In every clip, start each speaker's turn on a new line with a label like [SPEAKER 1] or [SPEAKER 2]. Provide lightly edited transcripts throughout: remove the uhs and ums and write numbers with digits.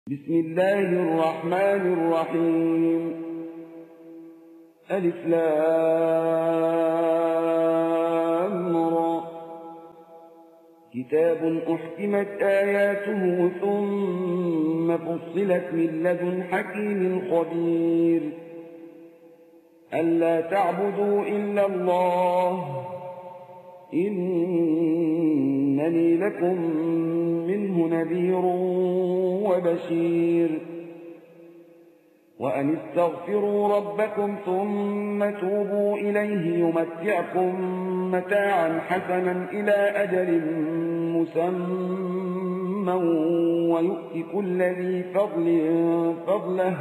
[SPEAKER 1] بسم الله الرحمن الرحيم. ألف لام را. كتاب أحكمت آياته ثم فصلت من لدن حكيم خبير. ألا تعبدوا إلا الله إنني لكم منه نذير وبشير. وأن استغفروا ربكم ثم توبوا إليه يمتعكم متاعا حسنا إلى أجل مسمى ويؤتِ كل ذي فضل فضله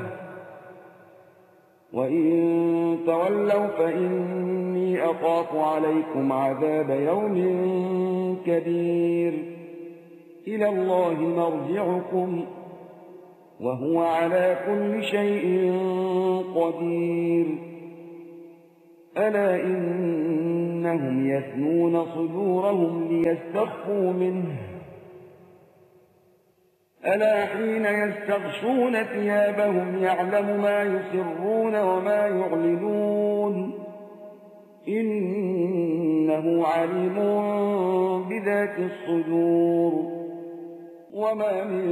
[SPEAKER 1] وإن تولوا فإني أخاف عليكم عذاب يوم كبير. إلى الله مرجعكم وهو على كل شيء قدير. ألا إنهم يثنون صدورهم ليستخفوا منه ألا حين يستغشون ثيابهم يعلم ما يسرون وما يعلنون إنه عليم بذات الصدور. وما من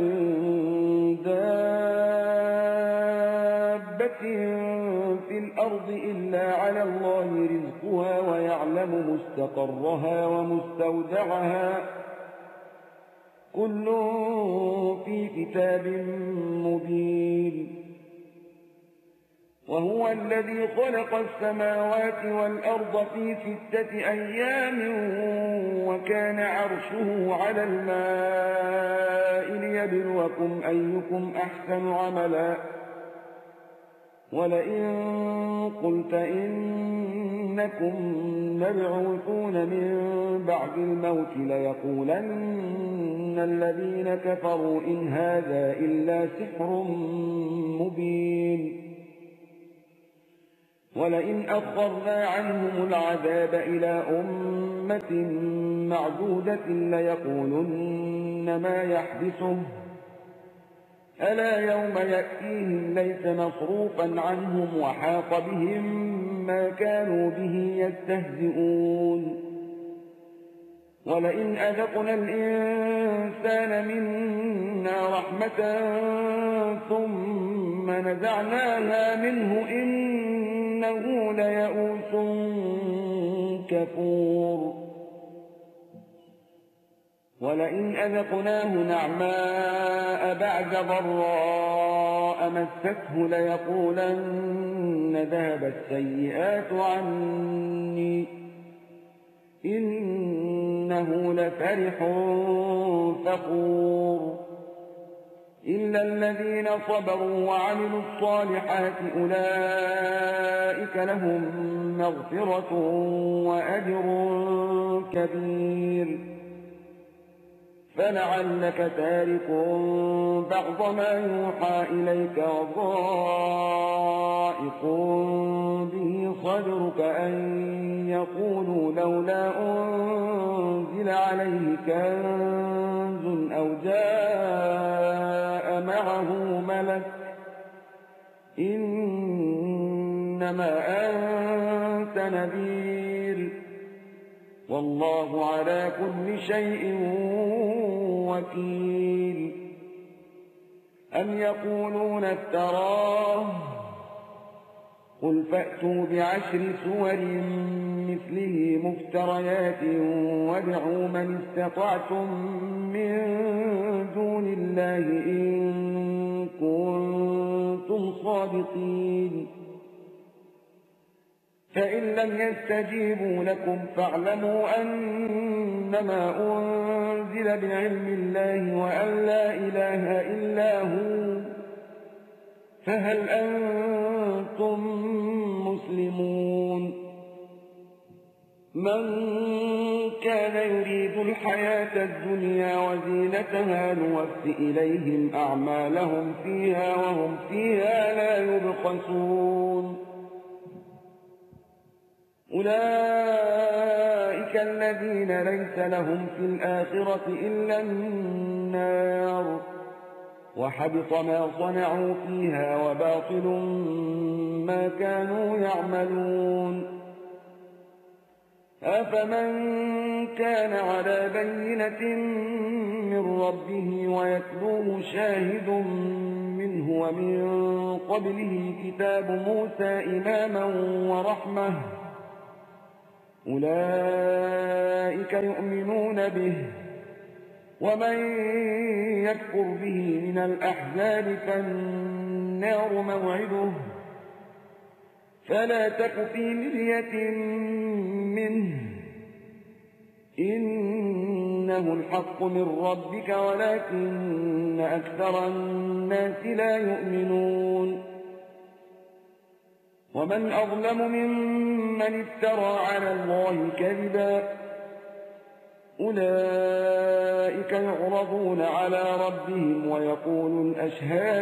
[SPEAKER 1] دابة في الأرض إلا على الله رزقها ويعلم مستقرها ومستودعها كل في كتاب مبين. وهو الذي خلق السماوات والأرض في 6 أيام وكان عرشه على الماء ليبلوكم أيكم أحسن عملا. ولئن قلت إنكم مبعوثون من بعد الموت ليقولن الذين كفروا إن هذا إلا سحر مبين. ولئن أخرنا عنهم العذاب إلى أمة معدودة ليقولن ما يحبسه ألا يوم يأتيهم ليس مصروفا عنهم وحاق بهم ما كانوا به يستهزئون. ولئن أذقنا الإنسان منا رحمة ثم نزعناها منه إنه ليئوس كفور. ولئن أذقناه نعماء بعد ضراء مسته ليقولن ذهب السيئات عني إنه لفرح فخور. إلا الذين صبروا وعملوا الصالحات أولئك لهم مغفرة وأجر كبير. فلعلك تارك بعض ما يوحى إليك وضائق به صدرك أن يقولوا لولا أنزل عليه كنز أو جاء معه ملك إنما أنت نذير والله على كل شيء وكيل. أم يقولون افتراه قل فأتوا ب10 سور مثله مفتريات وادعوا من استطعتم من دون الله إن كنتم صادقين. فإن لم يستجيبوا لكم فاعلموا أنما أنزل بعلم الله وأن لا إله إلا هو فهل أنتم مسلمون. من كان يريد الحياة الدنيا وزينتها نوفِ إليهم أعمالهم فيها وهم فيها لا يبخسون. أولئك الذين ليس لهم في الآخرة إلا النار وحبط ما صنعوا فيها وباطل ما كانوا يعملون. أفمن كان على بينة من ربه ويتلوه شاهد منه ومن قبله كتاب موسى إماما ورحمة أولئك يؤمنون به، ومن يكفر به من الأحزاب فالنار موعده، فلا تك في مرية منه إنه الحق من ربك ولكن أكثر الناس لا يؤمنون. ومن أظلم ممن افترى على الله كذبا أولئك يعرضون على ربهم ويقول الأشهاد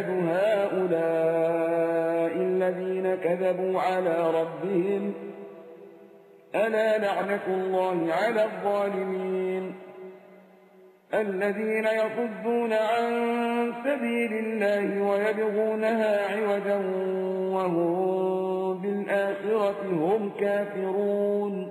[SPEAKER 1] هؤلاء الذين كذبوا على ربهم ألا لعنة الله على الظالمين الذين يصدون عن سبيل الله ويبغونها عوجا وهم بالآخرة هم كافرون.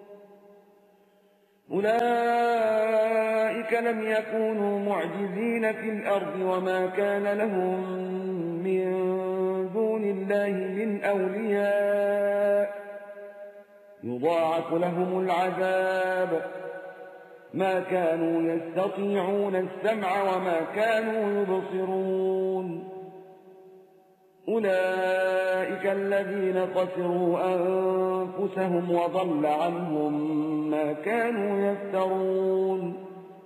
[SPEAKER 1] أولئك لم يكونوا معجزين في الأرض وما كان لهم من دون الله من أولياء يضاعف لهم العذاب ما كانوا يستطيعون السمع وما كانوا يبصرون. أولئك الذين خسروا أنفسهم وضل عنهم ما كانوا يفترون.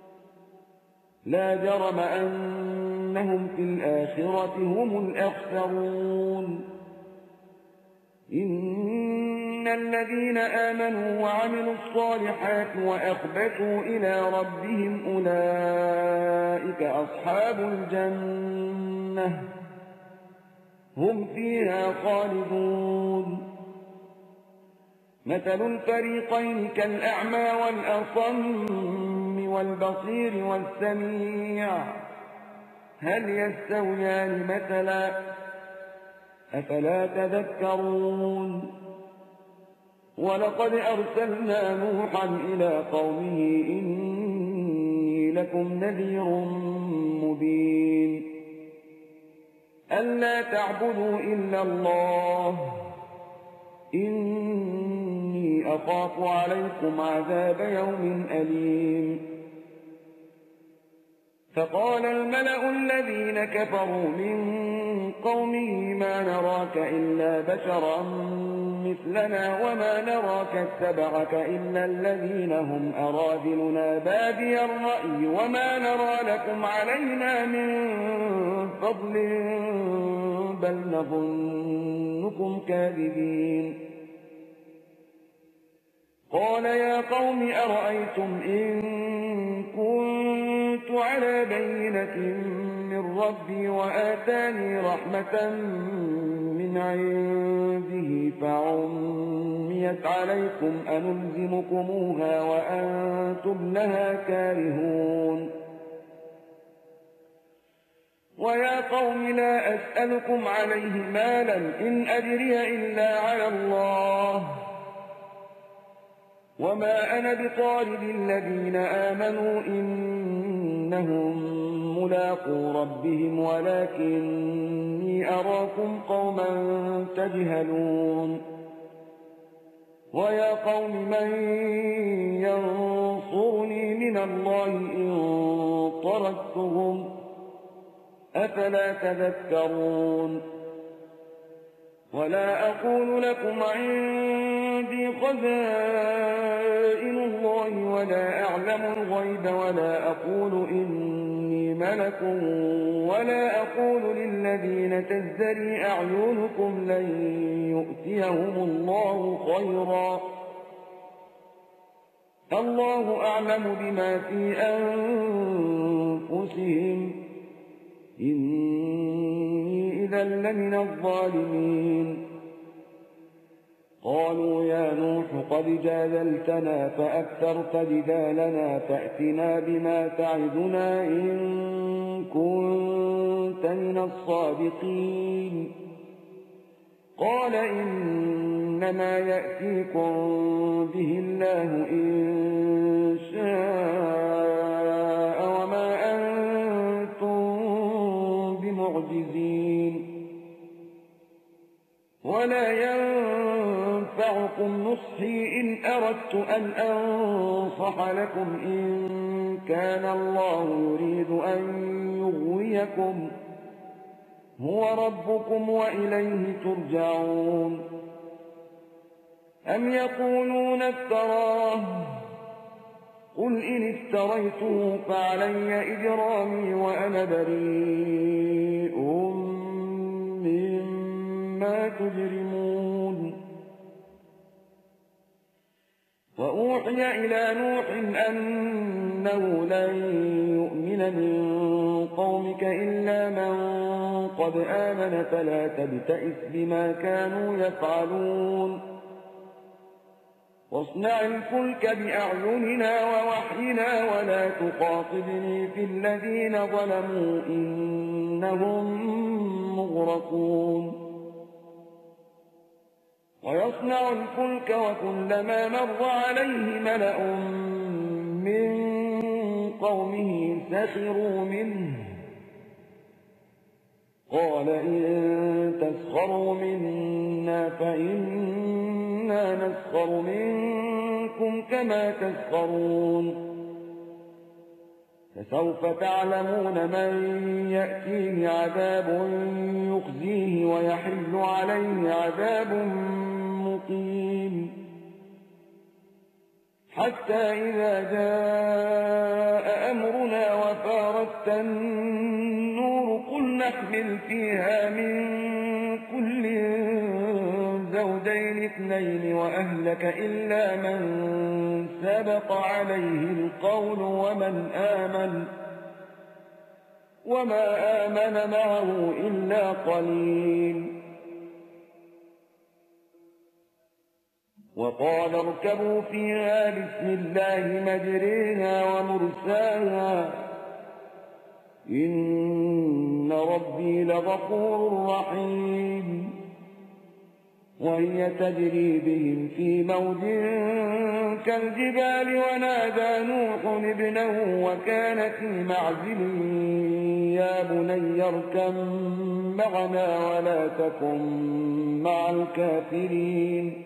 [SPEAKER 1] لا جرم أنهم في الآخرة هم الأخسرون. إن الذين آمنوا وعملوا الصالحات وأخبتوا إلى ربهم أولئك أصحاب الجنة هم فيها خالدون. مثل الفريقين كالأعمى والأصم والبصير والسميع هل يستويان مثلا أفلا تذكرون. ولقد أرسلنا نوحا إلى قومه إني لكم نذير مبين ألا تعبدوا إلا الله إني أخاف عليكم عذاب يوم أليم. فقال الملأ الذين كفروا من قومه ما نراك إلا بشرا مثلنا وما نراك اتبعك إلا الذين هم أراذلنا بادي الرأي وما نرى لكم علينا من فضل بل نظنكم كاذبين. قال يا قوم أرأيتم إن كنت على بينة من ربي وآتاني رحمة من عنده فعميت عليكم أنلزمكموها وأنتم لها كارهون. ويا قوم لا أسألكم عليه مالا إن أجري إلا على الله وما أنا بطارد الذين آمنوا إنهم ملاقو ربهم ولكني أراكم قوما تجهلون. ويا قوم من ينصرني من الله إن طردتهم أفلا تذكرون. ولا أقول لكم عندي خزائن الله ولا أعلم الغيب ولا أقول إني ملك ولا أقول للذين تزدري أعينكم لن يؤتيهم الله خيرا الله أعلم بما في أنفسهم إني إذا لمن الظالمين. قالوا يا نوح قد جادلتنا فأكثرت جدالنا فأتنا بما تعدنا إن كنت كنت من الصادقين. قال إنما يأتيكم به الله إن شاء وما أنتم بمعجزين. ولا ينفعكم نصحي إن أردت أن أنصح لكم إن كان الله يريد أن يغويكم هو ربكم وإليه ترجعون. أم يقولون افتراه قل إن افتريته فعلي إجرامي وأنا بريء مما تجرمون. وأوحي إلى نوح أنه لن يؤمن من قومك إلا من قد آمن فلا تبتئس بما كانوا يفعلون. واصنع الفلك بأعيننا ووحينا ولا تخاطبني في الذين ظلموا إنهم مغرقون. ويصنع الفلك وكلما مر عليه ملأ من قومه سخروا منه قال إن تسخروا منا فإنا نسخر منكم كما تسخرون. فسوف تعلمون من يأتيه عذاب يخزيه ويحل عليه عذاب مقيم. حتى إذا جاء أمرنا وفارت النور قل نحمل فيها من كل زوجين اثنين وأهلك إلا من سبق عليه القول وما آمن معه إلا قليل. وقال اركبوا فيها بسم الله مجريها ومرساها إن ربي لغفور رحيم. وهي تجري بهم في موج كالجبال ونادى نوح ابنه وكان في معزل يا بني اركب معنا ولا تكن مع الكافرين.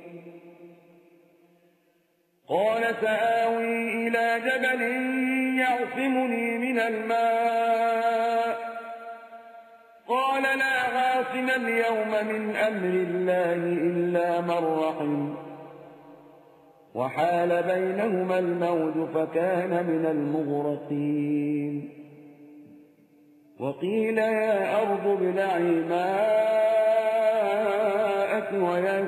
[SPEAKER 1] قال سآوي إلى جبل يعصمني من الماء قال لا عاصم اليوم من أمر الله إلا من رحم وحال بينهما الموج فكان من المغرقين. وقيل يا أرض ابلعي ماءك ويا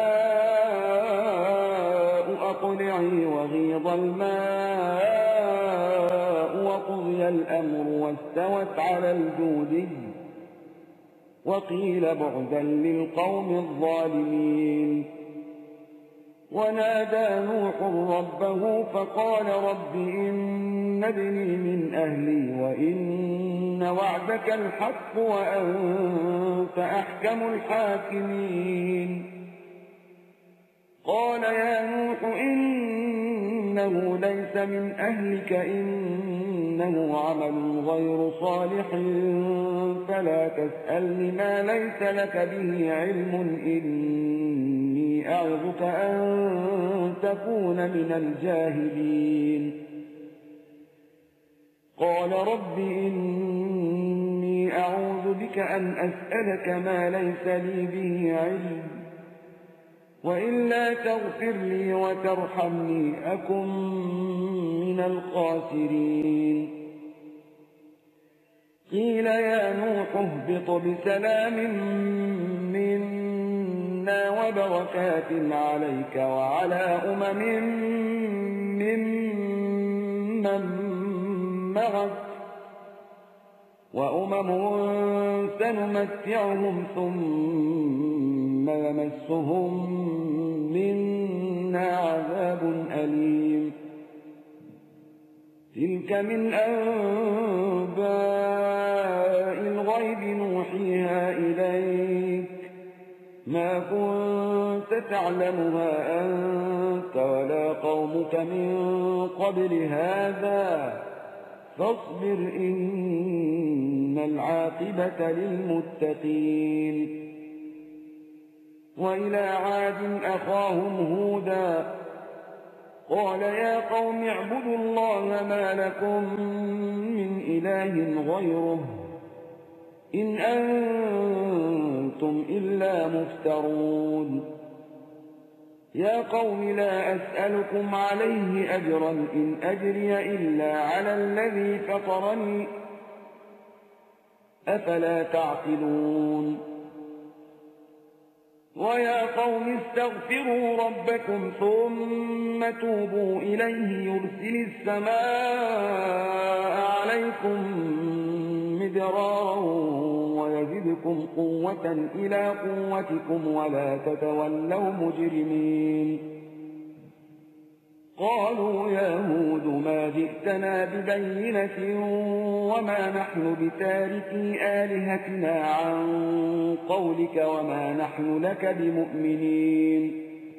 [SPEAKER 1] سماء أقلعي وغيض الماء وقضي الأمر واستوت على الجودي وقيل بعدا للقوم الظالمين. ونادى نوح ربه فقال رب إن ابني من أهلي وإن وعدك الحق وأنت أحكم الحاكمين. قال يا نوح إنه ليس من أهلك إنه عمل غير صالح فلا تسألني ما ليس لك به علم إني أعظك أن تكون من الجاهلين. قال رب إني أعوذ بك أن أسألك ما ليس لي به علم وإلا تغفر لي وترحمني أكن من الخاسرين. قيل يا نوح اهبط بسلام منا وبركات عليك وعلى ممن معك وأمم سنمتعهم ثم يمسهم منا عذاب أليم. تلك من أنباء الغيب الغيب نوحيها إليك ما كنت تعلمها أنت ولا قومك من قبل هذا فاصبر إن العاقبة للمتقين. وإلى عاد أخاهم هودا قال يا قوم اعبدوا الله ما لكم من إله غيره إن أنتم إلا مفترون. يا قوم لا أسألكم عليه أجرا إن أجري إلا على الذي فطرني أفلا تعقلون. ويا قوم استغفروا ربكم ثم توبوا إليه يرسل السماء عليكم مدرارا ويزدكم قوة إلى قوتكم ولا تتولوا مجرمين. قالوا يا هود ما جئتنا ببينة وما نحن بتاركي آلهتنا عن قولك وما نحن لك بمؤمنين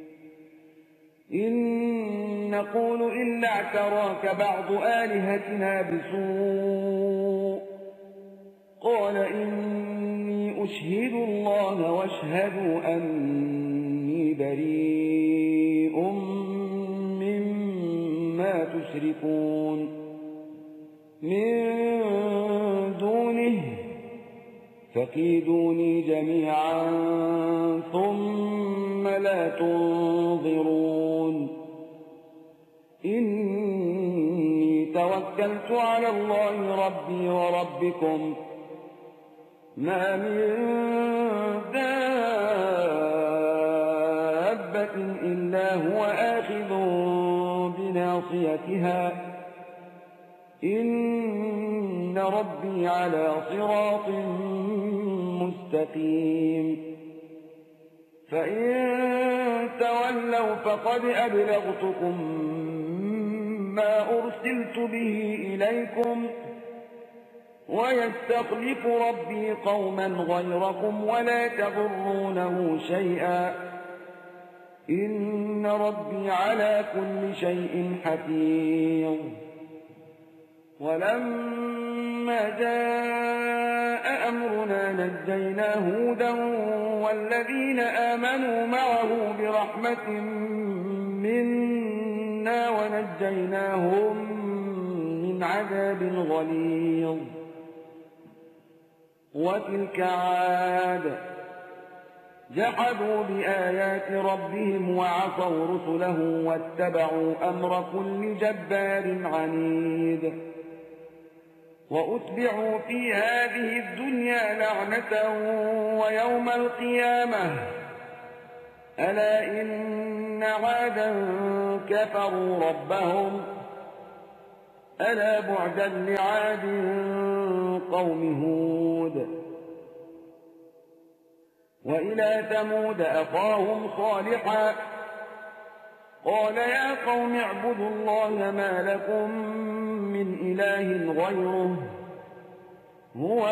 [SPEAKER 1] إن نقول إلا اعتراك بعض آلهتنا بسوء قال إني أشهد الله واشهدوا أني بريء مما تشركون من دونه فكيدوني جميعا ثم لا تنظرون. إني توكلت على الله ربي وربكم ما من دابة إلا هو آخذ بناصيتها إن ربي على صراط مستقيم. فإن تولوا فقد أبلغتكم ما أرسلت به إليكم ويستخلف ربي قوما غيركم ولا تضرونه شيئا إن ربي على كل شيء حفيظ. ولما جاء أمرنا نجينا هودا والذين آمنوا معه برحمة منا ونجيناهم من عذاب غليظ. وتلك عاد جحدوا بآيات ربهم وعصوا رسله واتبعوا أمر كل جبار عنيد. وأتبعوا في هذه الدنيا لعنة ويوم القيامة ألا إن عادا كفروا ربهم ألا بعدا لعاد قوم هود. وإلى ثمود أخاهم صالحا قال يا قوم اعبدوا الله ما لكم من إله غيره هو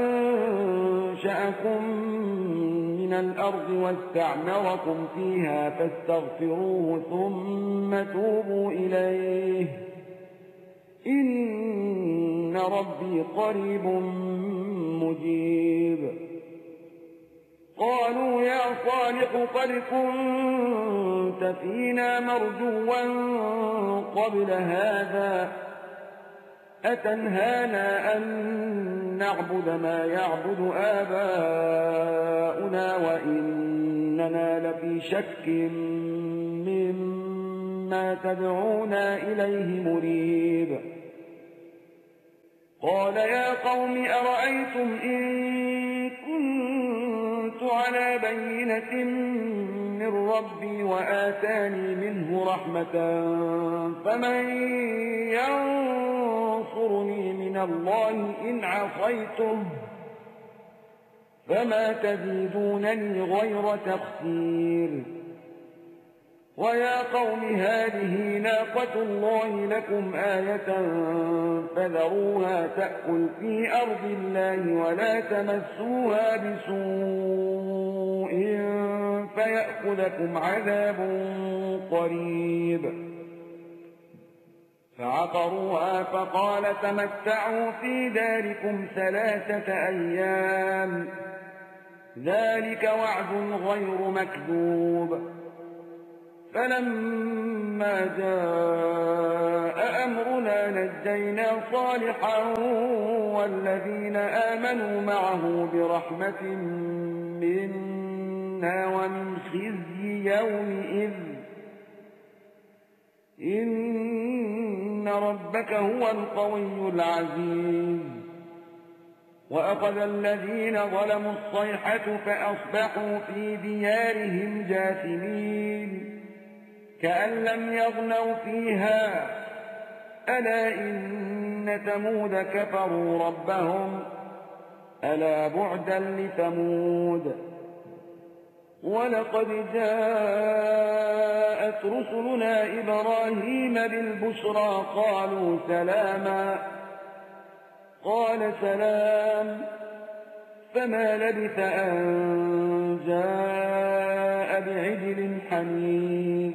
[SPEAKER 1] أنشأكم من الأرض واستعمركم فيها فاستغفروه ثم توبوا إليه إن ربي قريب مجيب. قالوا يا صالح قد كنت فينا مرجوا قبل هذا أتنهانا أن نعبد ما يعبد آباؤنا وإننا لفي شك مما تدعونا إليه مريب. قال يا قوم أرأيتم إن كنت على بينة من ربي وآتاني منه رحمة فمن ينصرني من الله إن عصيته فما تزيدونني غير تخسير. ويا قوم هذه ناقة الله لكم آية فذروها تأكل في أرض الله ولا تمسوها بسوء فيأخذكم عذاب قريب. فعقروها فقال تمتعوا في داركم 3 أيام ذلك وعد غير مكذوب. فلما جاء أمرنا نجينا صالحا والذين آمنوا معه برحمة منا ومن خزي يومئذ إن ربك هو القوي العزيز. وأخذ الذين ظلموا الصيحة فأصبحوا في ديارهم جاثمين كأن لم يغنوا فيها ألا إن ثمود كفروا ربهم ألا بعدا لثمود. ولقد جاءت رسلنا إبراهيم بالبشرى قالوا سلاما قال سلام فما لبث أن جاء بعجل حنيذ.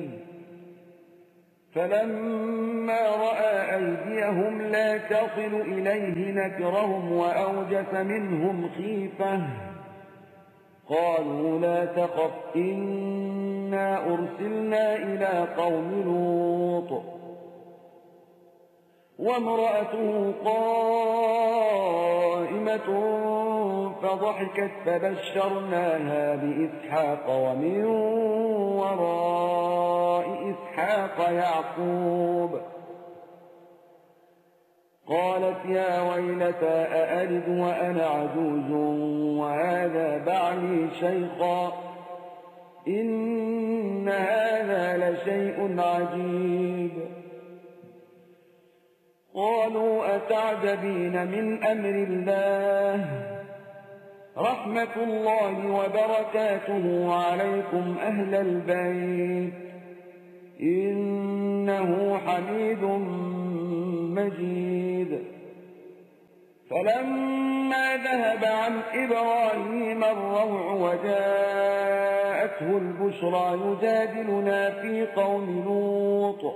[SPEAKER 1] فلما رأى أيديهم لا تصل إليه نكرهم وأوجس منهم خيفة قالوا لا تخف إنا أرسلنا إلى قوم لوط وامرأته قائمة فضحكت فبشرناها بإسحاق ومن وراء إسحاق يعقوب. قالت يا ويلتى أألد وأنا عجوز وهذا بعلي شيخا إن هذا لشيء عجيب. قالوا أتعجبين من أمر الله رحمة الله وبركاته عليكم أهل البيت إنه حميد مجيد. فلما ذهب عن إبراهيم الروع وجاءته البشرى يجادلنا في قوم لوط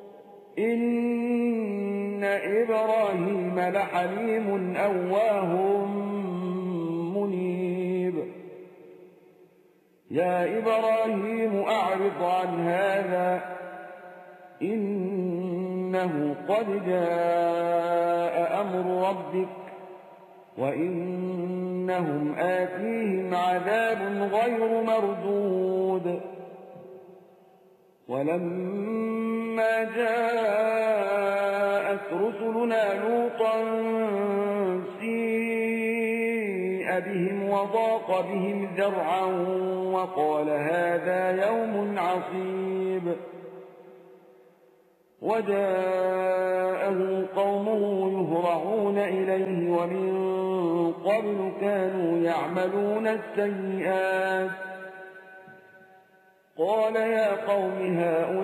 [SPEAKER 1] إن إبراهيم لحليم أواه منيب. يا إبراهيم أعرض عن هذا إنه قد جاء أمر ربك وإنهم آتيهم عذاب غير مردود. ولما جاءت رسلنا لوطا سيء بهم وضاق بهم ذرعا وقال هذا يوم عصيب. وجاءه قومه يهرعون إليه ومن قبل كانوا يعملون السيئات قال يا قوم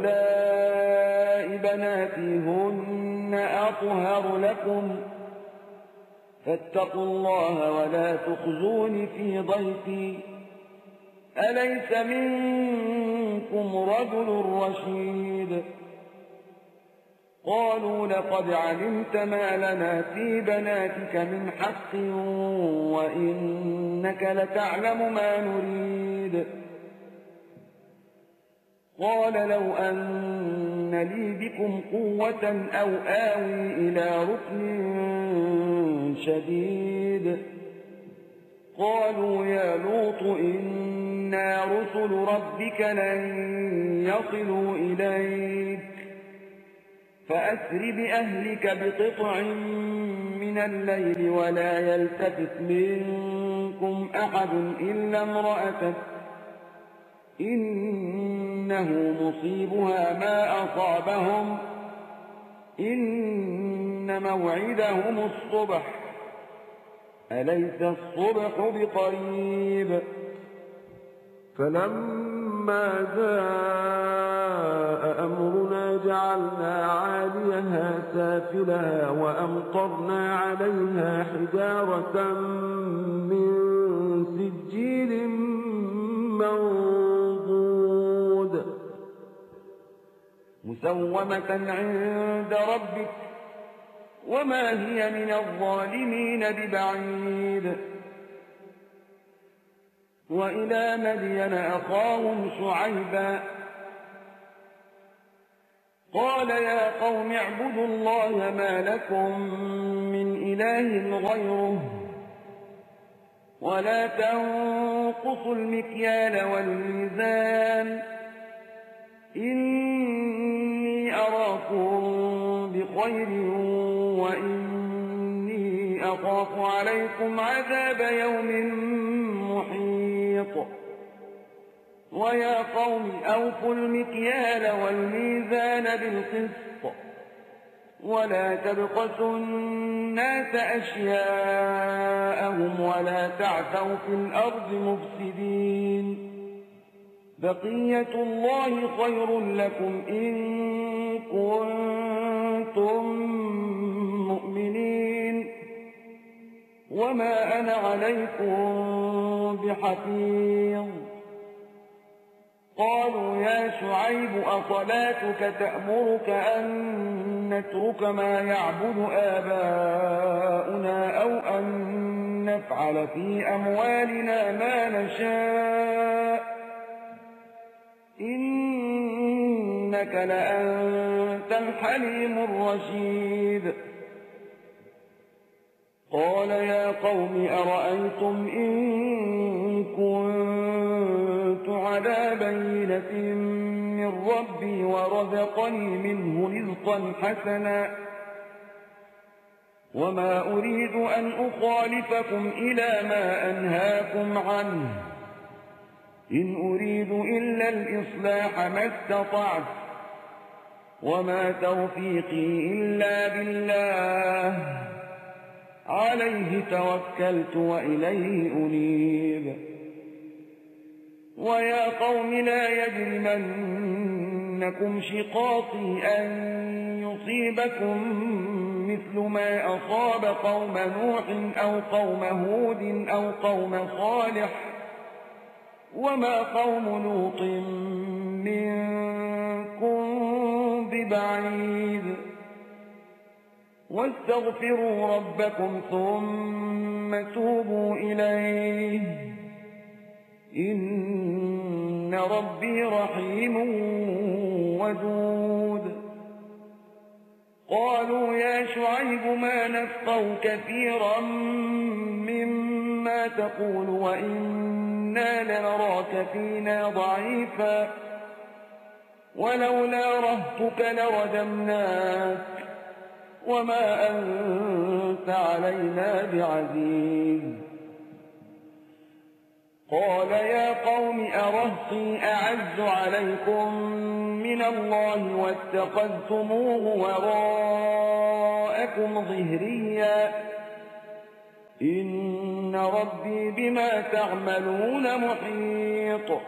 [SPEAKER 1] هؤلاء بناتي هن أطهر لكم فاتقوا الله ولا تخزون في ضيفي أليس منكم رجل رشيد. قالوا لقد علمت ما لنا في بناتك من حق وإنك لتعلم ما نريد. قال لو أن لي بكم قوة أو آوي إلى ركن شديد. قالوا يا لوط إنا رسل ربك لن يصلوا إليك فأسر بأهلك بقطع من الليل ولا يلتفت منكم أحد إلا امرأتك إنه مصيبها ما أصابهم إن موعدهم الصبح أليس الصبح بقريب.
[SPEAKER 2] فلما جاء أمرنا جعلنا عاليها سافلها وأمطرنا عليها حجارة من سجيل منضود
[SPEAKER 1] مسومة عند ربك وما هي من الظالمين ببعيد. وإلى مدين أخاهم شعيبا قال يا قوم اعبدوا الله ما لكم من إله غيره ولا تنقصوا المكيال والميزان إني أراكم بخير وإني أخاف عليكم عذاب يوم محيط. ويا قوم أوفوا المكيال والميزان بالقسط ولا تبخسوا الناس أشياءهم ولا تعثوا في الأرض مفسدين. بقية الله خير لكم إن كنتم مؤمنين وما أنا عليكم بحفيظ. قالوا يا شعيب أصلاتك تأمرك أن نترك ما يعبد آباؤنا أو أن نفعل في أموالنا ما نشاء إنك لأنت الحليم الرشيد. قال يا قوم أرأيتم إن كنت على بينة من ربي ورزقني منه رزقا حسنا وما أريد أن أخالفكم إلى ما أنهاكم عنه إن أريد إلا الإصلاح ما استطعت وما توفيقي إلا بالله عليه توكلت وإليه أنيب. ويا قوم لا يجرمنكم شقاقي أن يصيبكم مثل ما أصاب قوم نوح أو قوم هود أو قوم صالح وما قوم لوط منكم ببعيد. واستغفروا ربكم ثم توبوا إليه إن ربي رحيم ودود. قالوا يا شعيب ما نفقه كثيرا مما تقول وإنا لنراك فينا ضعيفا ولولا رهتك لرجمناك وما أنت علينا بعزيز. قال يا قوم أرهطي أعز عليكم من الله واتخذتموه وراءكم ظهريا إن ربي بما تعملون محيط.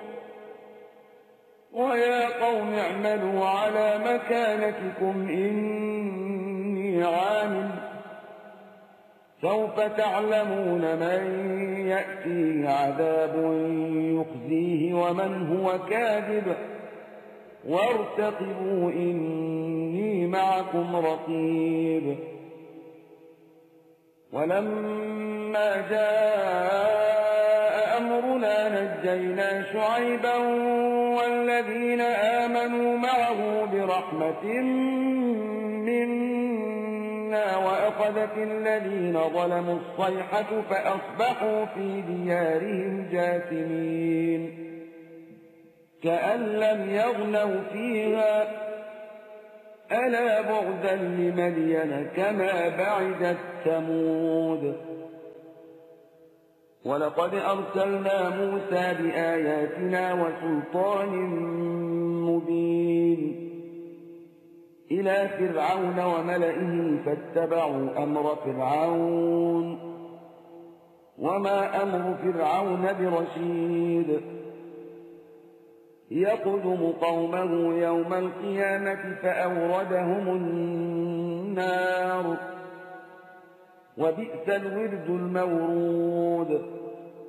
[SPEAKER 1] ويا قوم اعملوا على مكانتكم إني عامل سوف تعلمون من يأتيه عذاب يخزيه ومن هو كاذب وارتقبوا إني معكم رقيب. ولما جاء أمرنا نجينا شعيبا والذين آمنوا معه برحمة منا وأخذت الذين ظلموا الصيحة فأصبحوا في ديارهم جاثمين كأن لم يغنوا فيها ألا بعدا لمدين كما بعدت ثمود. ولقد أرسلنا موسى بآياتنا وسلطان مبين إلى فرعون وملئه فاتبعوا أمر فرعون وما أمر فرعون برشيد. يقدم قومه يوم القيامة فأوردهم النار وبئس الورد المورود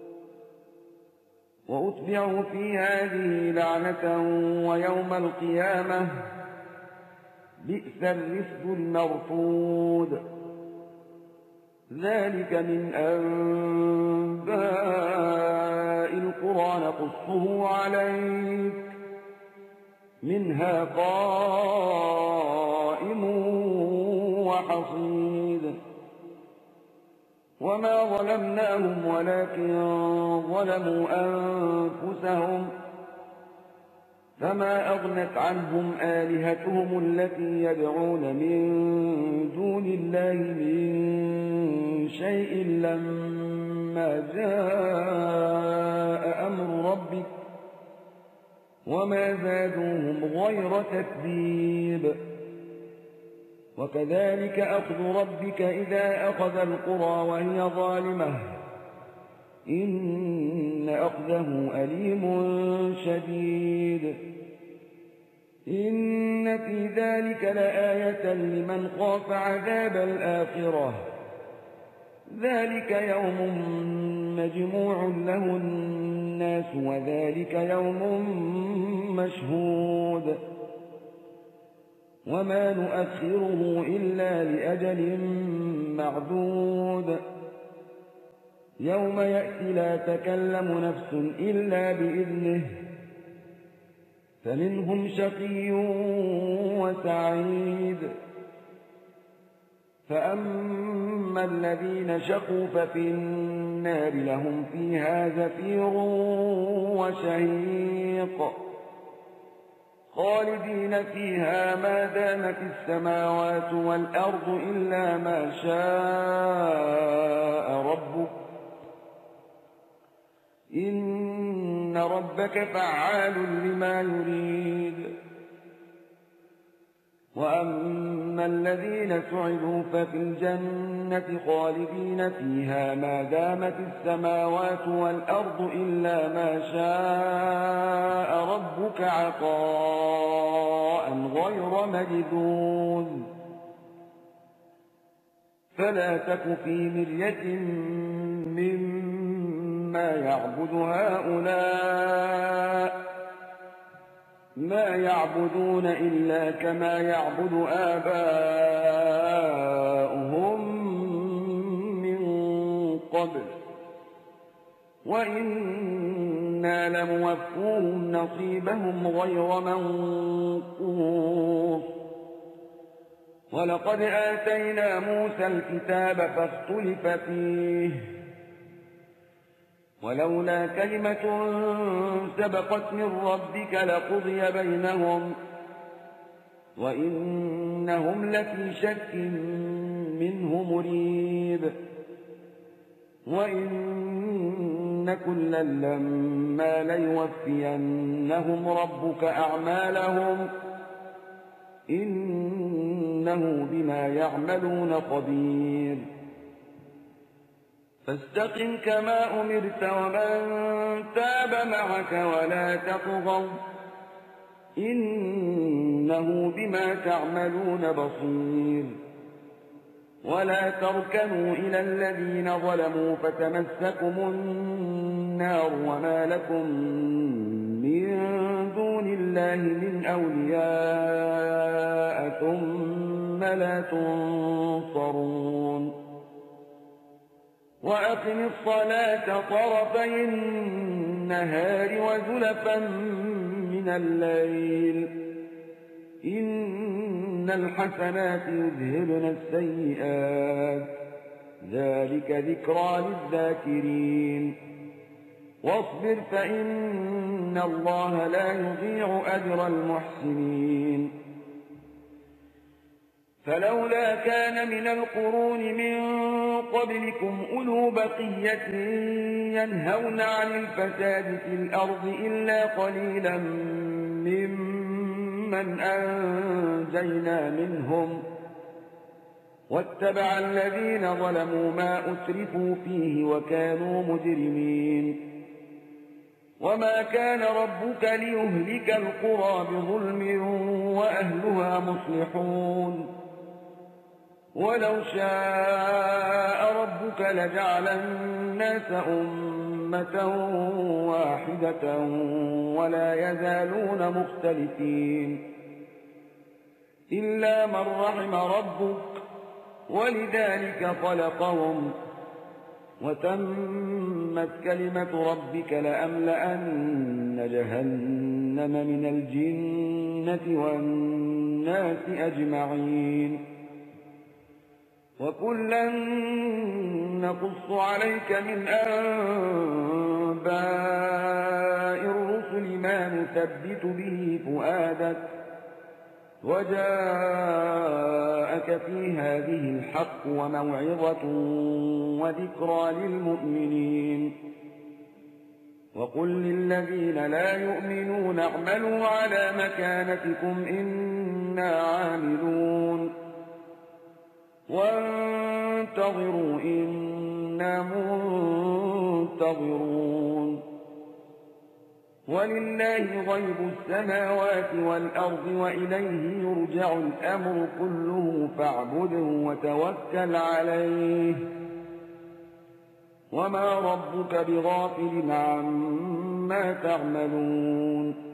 [SPEAKER 1] وأتبعوا في هذه لعنة ويوم القيامة بئس الرفد المرفود ذلك من أنباء القرى نقصه عليك منها قائم وحصيد وما ظلمناهم ولكن ظلموا أنفسهم فما أغنت عنهم آلهتهم التي يدعون من دون الله من شيء لما جاء أمر ربك وما زادوهم غير تتبيب وكذلك أخذ ربك إذا أخذ القرى وهي ظالمة إن أخذه أليم شديد إن في ذلك لآية لمن خاف عذاب الآخرة ذلك يوم مجموع له الناس وذلك يوم مشهود وما نؤخره إلا لأجل معدود يوم يأتي لا تكلم نفس إلا بإذنه فمنهم شقي وسعيد فأما الذين شقوا ففي النار لهم فيها زفير وشهيق خالدين فيها ما دامت السماوات والأرض إلا ما شاء ربك إن ربك فعال لما يريد وأما الذين سعدوا ففي الجنة خالدين فيها ما دامت السماوات والأرض إلا ما شاء ربك عطاء غير مجذوذ فلا تك في مرية مما يعبد هؤلاء ما يعبدون إلا كما يعبد آباؤهم من قبل وإنا لموفوهم نصيبهم غير منقوص ولقد آتينا موسى الكتاب فاختلف فيه ولولا كلمة سبقت من ربك لقضي بينهم وإنهم لفي شك منه مريب وإن كلا لما ليوفينهم ربك أعمالهم إنه بما يعملون خبير فاستقم كما أمرت ومن تاب معك ولا تطغوا إنه بما تعملون بصير ولا تركنوا إلى الذين ظلموا فتمسكم النار وما لكم من دون الله من أولياء ثم لا تنصرون وأقم الصلاة طرفي النهار وزلفا من الليل إن الحسنات يذهبن السيئات ذلك ذكرى للذاكرين واصبر فإن الله لا يضيع أجر المحسنين فلولا كان من القرون من قبلكم أولو بقية ينهون عن الفساد في الأرض إلا قليلا ممن أنجينا منهم واتبع الذين ظلموا ما أترفوا فيه وكانوا مجرمين وما كان ربك ليهلك القرى بظلم وأهلها مصلحون ولو شاء ربك لجعل الناس أمة واحدة ولا يزالون مختلفين إلا من رحم ربك ولذلك خلقهم وتمت كلمة ربك لأملأن جهنم من الجنة والناس أجمعين وكلا نقص عليك من أنباء الرسل ما نثبت به فؤادك وجاءك في هذه الحق وموعظة وذكرى للمؤمنين وقل للذين لا يؤمنون اعملوا على مكانتكم إنا عاملون وانتظروا إنا منتظرون ولله غيب السماوات والأرض وإليه يرجع الأمر كله فاعبده وتوكل عليه وما ربك بغافل عما تعملون